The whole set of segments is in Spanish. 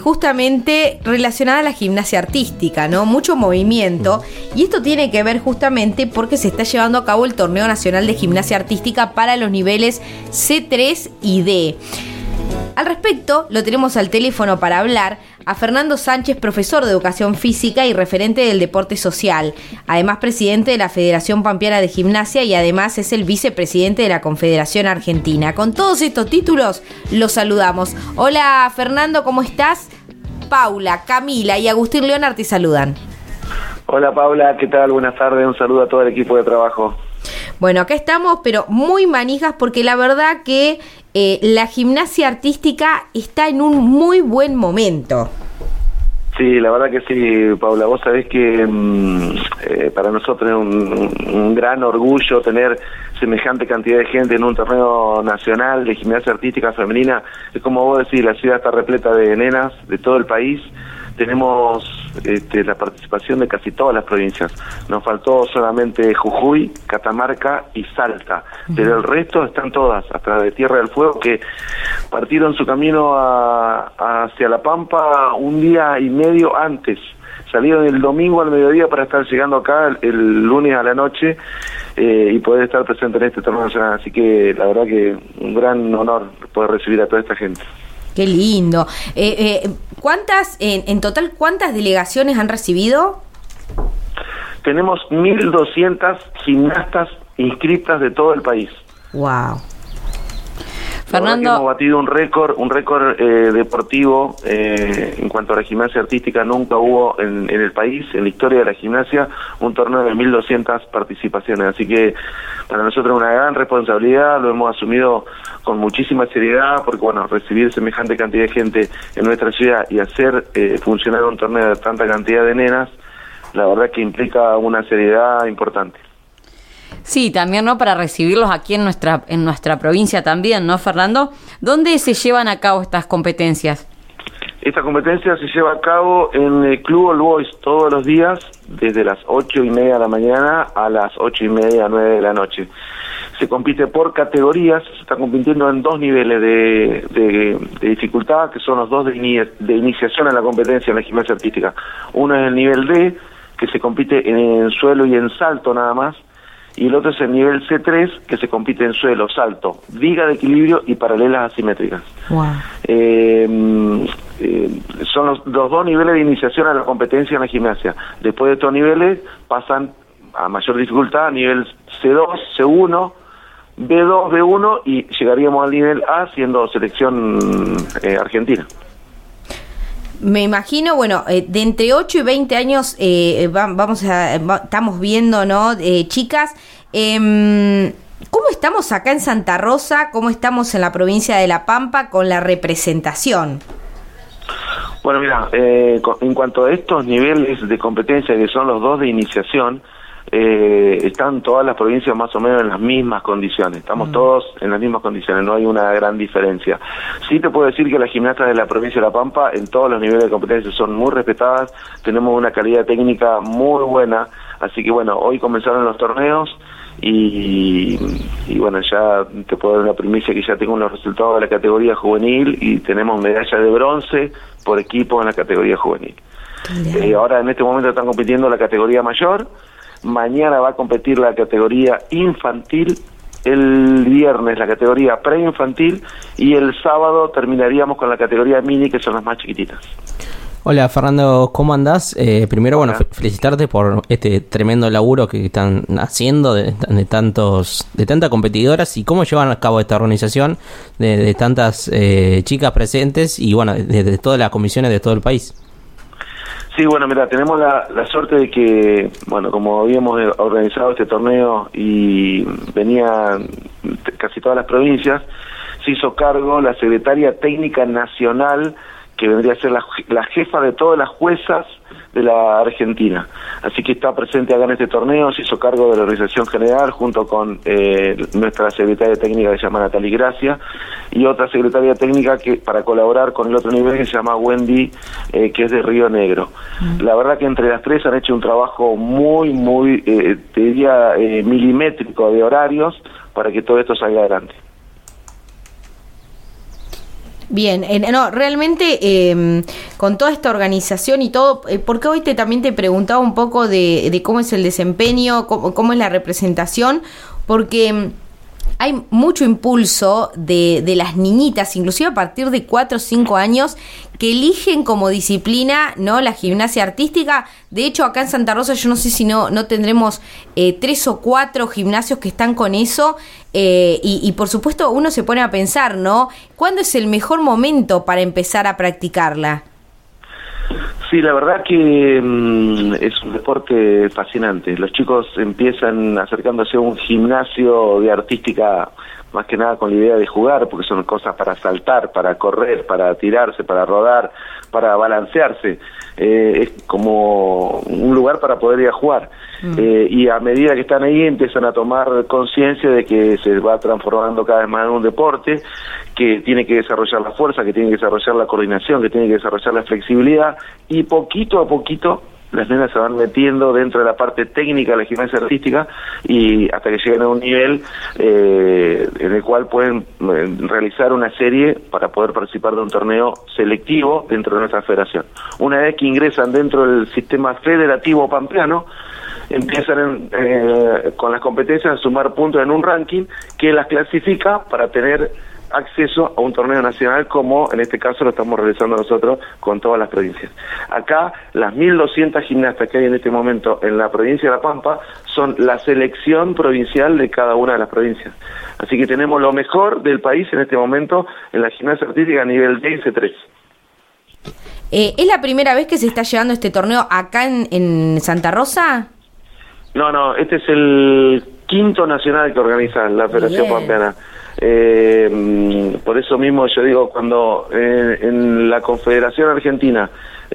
justamente relacionada a la gimnasia artística, ¿no? Mucho movimiento, y esto tiene que ver justamente porque se está llevando a cabo el Torneo Nacional de Gimnasia Artística para los niveles C3 y D. Al respecto, lo tenemos al teléfono para hablar a Fernando Sánchez, profesor de Educación Física y referente del deporte social, además presidente de la Federación Pampeana de Gimnasia y además es el vicepresidente de la Confederación Argentina. Con todos estos títulos, los saludamos. Hola Fernando, ¿cómo estás? Paula, Camila y Agustín Leonard te saludan. Hola Paula, ¿qué tal? Buenas tardes, un saludo a todo el equipo de trabajo. Bueno, acá estamos, pero muy manijas porque la verdad que la gimnasia artística está en un muy buen momento. Sí, la verdad que sí, Paula. Vos sabés que para nosotros es un gran orgullo tener semejante cantidad de gente en un torneo nacional de gimnasia artística femenina. Es como vos decís, la ciudad está repleta de nenas de todo el país. Tenemos la participación de casi todas las provincias. Nos faltó solamente Jujuy, Catamarca y Salta, pero el resto están todas, hasta de Tierra del Fuego, que partieron su camino hacia La Pampa un día y medio antes. Salieron el domingo al mediodía para estar llegando acá el lunes a la noche y poder estar presente en este torneo nacional. Así que la verdad que un gran honor poder recibir a toda esta gente. Qué lindo. ¿Cuántas, en total, cuántas delegaciones han recibido? Tenemos 1.200 gimnastas inscritas de todo el país. Wow. Fernando, hemos batido un récord deportivo en cuanto a la gimnasia artística. Nunca hubo en el país, en la historia de la gimnasia, un torneo de 1.200 participaciones. Así que para nosotros es una gran responsabilidad, lo hemos asumido con muchísima seriedad, porque bueno, recibir semejante cantidad de gente en nuestra ciudad y hacer funcionar un torneo de tanta cantidad de nenas, la verdad que implica una seriedad importante. Sí, también, ¿no? Para recibirlos aquí en nuestra provincia también, ¿no, Fernando? ¿Dónde se llevan a cabo estas competencias? Esta competencia se lleva a cabo en el Club All Boys todos los días, desde las 8:30 de la mañana a las 8:30, 9 de la noche. Se compite por categorías, se está compitiendo en dos niveles de dificultad, que son los dos de iniciación a la competencia en la gimnasia artística. Uno es el nivel D, que se compite en suelo y en salto nada más, y el otro es el nivel C3, que se compite en suelo, salto, viga de equilibrio y paralelas asimétricas. Wow. Son los dos niveles de iniciación a la competencia en la gimnasia. Después de estos niveles pasan a mayor dificultad, a nivel C2, C1, B2, B1 y llegaríamos al nivel A siendo selección argentina. Me imagino, bueno, de entre 8 y 20 años estamos viendo, ¿no? Chicas, ¿cómo estamos acá en Santa Rosa? ¿Cómo estamos en la provincia de La Pampa con la representación? Bueno, mira, en cuanto a estos niveles de competencia, que son los dos de iniciación, están todas las provincias más o menos en las mismas condiciones, estamos todos en las mismas condiciones, no hay una gran diferencia. Sí te puedo decir que las gimnastas de la provincia de La Pampa en todos los niveles de competencia son muy respetadas, tenemos una calidad técnica muy buena, así que bueno, hoy comenzaron los torneos y bueno, ya te puedo dar una primicia que ya tengo los resultados de la categoría juvenil y tenemos medalla de bronce por equipo en la categoría juvenil. Ahora en este momento están compitiendo la categoría mayor. Mañana va a competir la categoría infantil, el viernes la categoría preinfantil y el sábado terminaríamos con la categoría mini, que son las más chiquititas. Hola Fernando, ¿cómo andás? Primero, bueno, felicitarte por este tremendo laburo que están haciendo de tantas competidoras y cómo llevan a cabo esta organización de tantas chicas presentes y bueno, de todas las comisiones de todo el país. Sí, bueno, mira, tenemos la suerte de que, bueno, como habíamos organizado este torneo y venían casi todas las provincias, se hizo cargo la secretaria técnica nacional, que vendría a ser la jefa de todas las juezas de la Argentina. Así que está presente acá en este torneo, se hizo cargo de la organización general junto con nuestra secretaria técnica que se llama Natalie Gracia y otra secretaria técnica que para colaborar con el otro nivel que se llama Wendy, que es de Río Negro. La verdad que entre las tres han hecho un trabajo muy, te diría, milimétrico de horarios para que todo esto salga adelante. Bien, no, realmente con toda esta organización y todo, porque hoy también te preguntaba un poco de cómo es el desempeño, cómo es la representación, porque hay mucho impulso de las niñitas, inclusive a partir de 4 o 5 años, que eligen como disciplina, ¿no?, la gimnasia artística. De hecho, acá en Santa Rosa, yo no sé si no tendremos 3 o 4 gimnasios que están con eso. Y por supuesto uno se pone a pensar, ¿no?, ¿cuándo es el mejor momento para empezar a practicarla? Sí, la verdad que es un deporte fascinante. Los chicos empiezan acercándose a un gimnasio de artística más que nada con la idea de jugar, porque son cosas para saltar, para correr, para tirarse, para rodar, para balancearse. Es como un lugar para poder ir a jugar. Y a medida que están ahí empiezan a tomar conciencia de que se va transformando cada vez más en un deporte, que tiene que desarrollar la fuerza, que tiene que desarrollar la coordinación, que tiene que desarrollar la flexibilidad, y poquito a poquito las nenas se van metiendo dentro de la parte técnica de la gimnasia artística, y hasta que llegan a un nivel en el cual pueden realizar una serie para poder participar de un torneo selectivo dentro de nuestra federación. Una vez que ingresan dentro del sistema federativo pampeano, empiezan con las competencias a sumar puntos en un ranking que las clasifica para tener acceso a un torneo nacional, como en este caso lo estamos realizando nosotros con todas las provincias. Acá las 1.200 gimnastas que hay en este momento en la provincia de La Pampa son la selección provincial de cada una de las provincias. Así que tenemos lo mejor del país en este momento en la gimnasia artística a nivel D y C3. ¿Es la primera vez que se está llevando este torneo acá en Santa Rosa? No, este es el 5º nacional que organiza la Federación Pampeana. Por eso mismo yo digo, cuando en la Confederación Argentina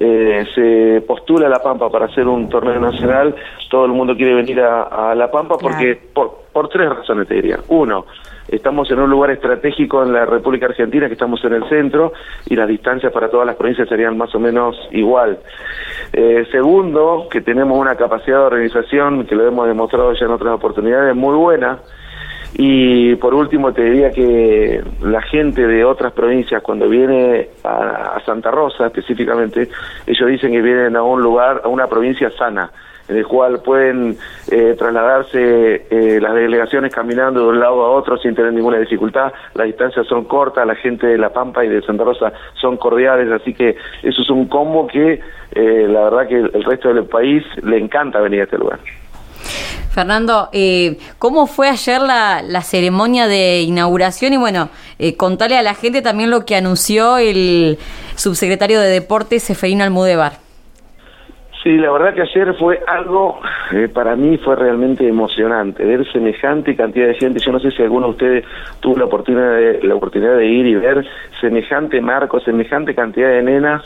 se postula La Pampa para hacer un torneo nacional, todo el mundo quiere venir a La Pampa porque por 3 razones te diría. Uno, estamos en un lugar estratégico en la República Argentina, que estamos en el centro, y las distancias para todas las provincias serían más o menos igual. Segundo, que tenemos una capacidad de organización, que lo hemos demostrado ya en otras oportunidades, muy buena. Y por último te diría que la gente de otras provincias, cuando viene a Santa Rosa específicamente, ellos dicen que vienen a un lugar, a una provincia sana, en el cual pueden trasladarse las delegaciones caminando de un lado a otro sin tener ninguna dificultad. Las distancias son cortas, la gente de La Pampa y de Santa Rosa son cordiales, así que eso es un combo que la verdad que el resto del país le encanta venir a este lugar. Fernando, ¿cómo fue ayer la ceremonia de inauguración? Y bueno, contarle a la gente también lo que anunció el subsecretario de Deportes, Seferino Almudévar. Sí, la verdad que ayer fue algo, para mí fue realmente emocionante, ver semejante cantidad de gente. Yo no sé si alguno de ustedes tuvo la oportunidad de ir y ver semejante marco, semejante cantidad de nenas.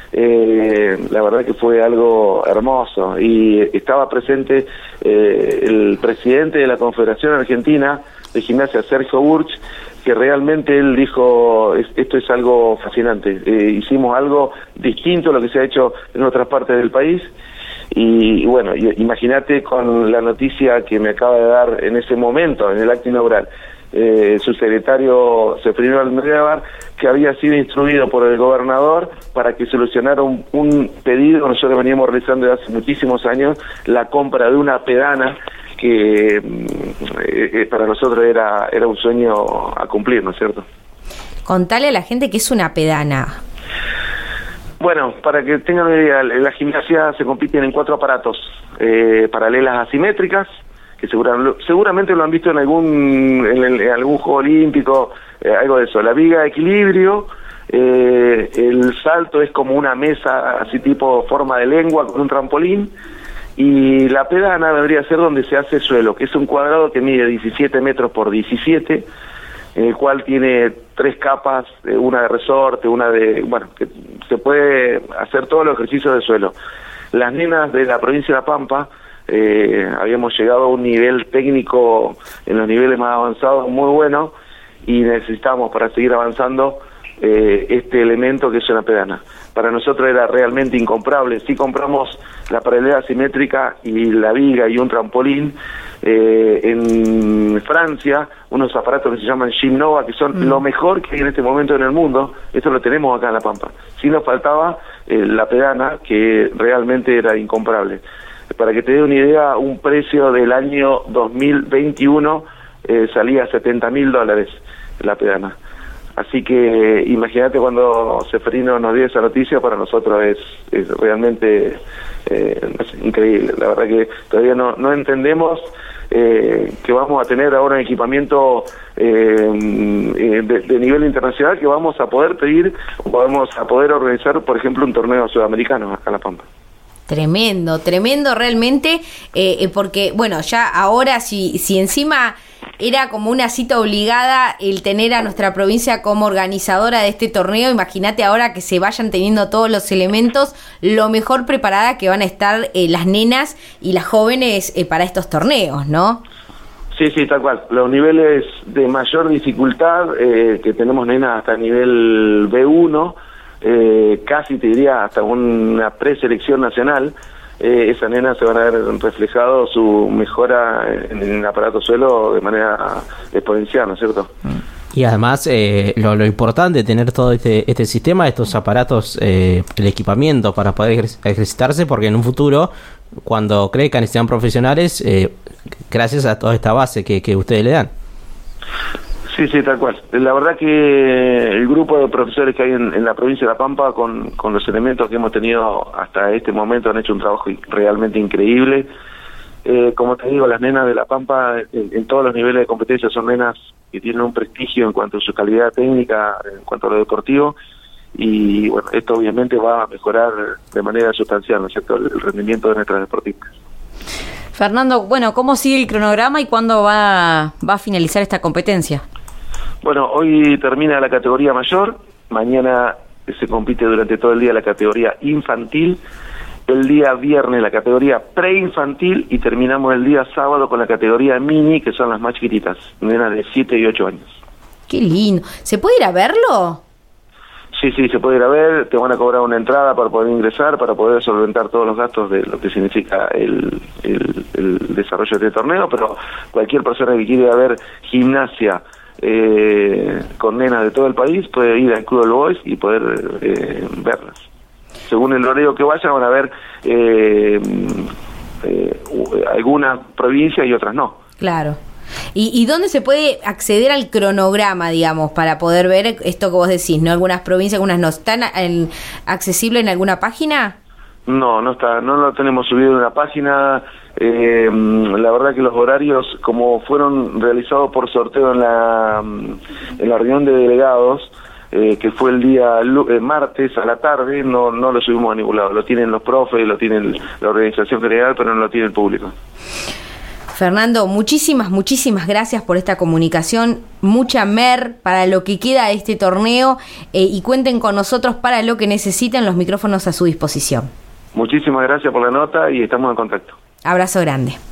La verdad que fue algo hermoso, y estaba presente el presidente de la Confederación Argentina de Gimnasia, Sergio Burch, que realmente él dijo, esto es algo fascinante, hicimos algo distinto a lo que se ha hecho en otras partes del país. Y bueno, imagínate con la noticia que me acaba de dar en ese momento, en el acto inaugural, su secretario Seferino Almudévar, que había sido instruido por el gobernador para que solucionara un pedido que nosotros veníamos realizando desde hace muchísimos años, la compra de una pedana que para nosotros era un sueño a cumplir, ¿no es cierto? Contale a la gente qué es una pedana. Bueno, para que tengan una idea, en la gimnasia se compiten en 4 aparatos paralelas asimétricas, que seguramente lo han visto en algún juego olímpico, algo de eso. La viga de equilibrio, el salto es como una mesa así tipo forma de lengua con un trampolín, y la pedana vendría a ser donde se hace suelo, que es un cuadrado que mide 17 metros por 17, en el cual tiene 3 capas, una de resorte, una de... bueno, que se puede hacer todos los ejercicios de suelo. Las nenas de la provincia de La Pampa habíamos llegado a un nivel técnico en los niveles más avanzados muy bueno, y necesitamos para seguir avanzando este elemento que es una pedana. Para nosotros era realmente incomparable. Si compramos la paralela asimétrica y la viga y un trampolín, en Francia unos aparatos que se llaman Gymnova, que son lo mejor que hay en este momento en el mundo. Esto lo tenemos acá en La Pampa. Sí nos faltaba la pedana, que realmente era incomparable. Para que te dé una idea, un precio del año 2021 salía a $70.000 la pedana. Así que imagínate cuando Ceferino nos dio esa noticia, para nosotros es realmente increíble. La verdad que todavía no entendemos que vamos a tener ahora un equipamiento de nivel internacional, que vamos a poder pedir, vamos a poder organizar, por ejemplo, un torneo sudamericano acá en La Pampa. Tremendo, tremendo realmente, porque bueno, ya ahora si encima era como una cita obligada el tener a nuestra provincia como organizadora de este torneo, imagínate ahora que se vayan teniendo todos los elementos, lo mejor preparada que van a estar las nenas y las jóvenes para estos torneos, ¿no? Sí, tal cual. Los niveles de mayor dificultad, que tenemos nenas hasta nivel B1, casi te diría hasta una preselección nacional, esas nenas se van a ver reflejado su mejora en el aparato suelo de manera exponencial, ¿no es cierto? Y además lo importante de tener todo este sistema, estos aparatos, el equipamiento para poder ejercitarse, porque en un futuro, cuando crezcan y sean profesionales, gracias a toda esta base que ustedes le dan. Sí, tal cual. La verdad que el grupo de profesores que hay en la provincia de La Pampa, con los elementos que hemos tenido hasta este momento, han hecho un trabajo realmente increíble. Como te digo, las nenas de La Pampa en todos los niveles de competencia son nenas que tienen un prestigio en cuanto a su calidad técnica, en cuanto a lo deportivo, y bueno, esto obviamente va a mejorar de manera sustancial, ¿no es cierto?, el rendimiento de nuestras deportistas. Fernando, bueno, ¿cómo sigue el cronograma y cuándo va a finalizar esta competencia? Bueno, hoy termina la categoría mayor, mañana se compite durante todo el día la categoría infantil, el día viernes la categoría preinfantil y terminamos el día sábado con la categoría mini, que son las más chiquititas, nenas de 7 y 8 años. ¡Qué lindo! ¿Se puede ir a verlo? Sí, se puede ir a ver, te van a cobrar una entrada para poder ingresar, para poder solventar todos los gastos de lo que significa el desarrollo de este torneo, pero cualquier persona que quiera ver gimnasia con nenas de todo el país puede ir al Club del Boys y poder verlas. Según el horario que vaya, van a ver algunas provincias y otras no. Claro. ¿Y dónde se puede acceder al cronograma, digamos, para poder ver esto que vos decís, ¿no? Algunas provincias, algunas no. ¿Están accesible en alguna página? No está, no lo tenemos subido en una página. La verdad que los horarios, como fueron realizados por sorteo en la reunión de delegados, que fue el día martes a la tarde, no lo subimos a ningún lado. Lo tienen los profes, lo tienen la organización general, pero no lo tiene el público. Fernando, muchísimas gracias por esta comunicación, mucha mer para lo que queda de este torneo, y cuenten con nosotros para lo que necesiten, los micrófonos a su disposición. Muchísimas gracias por la nota y estamos en contacto. Abrazo grande.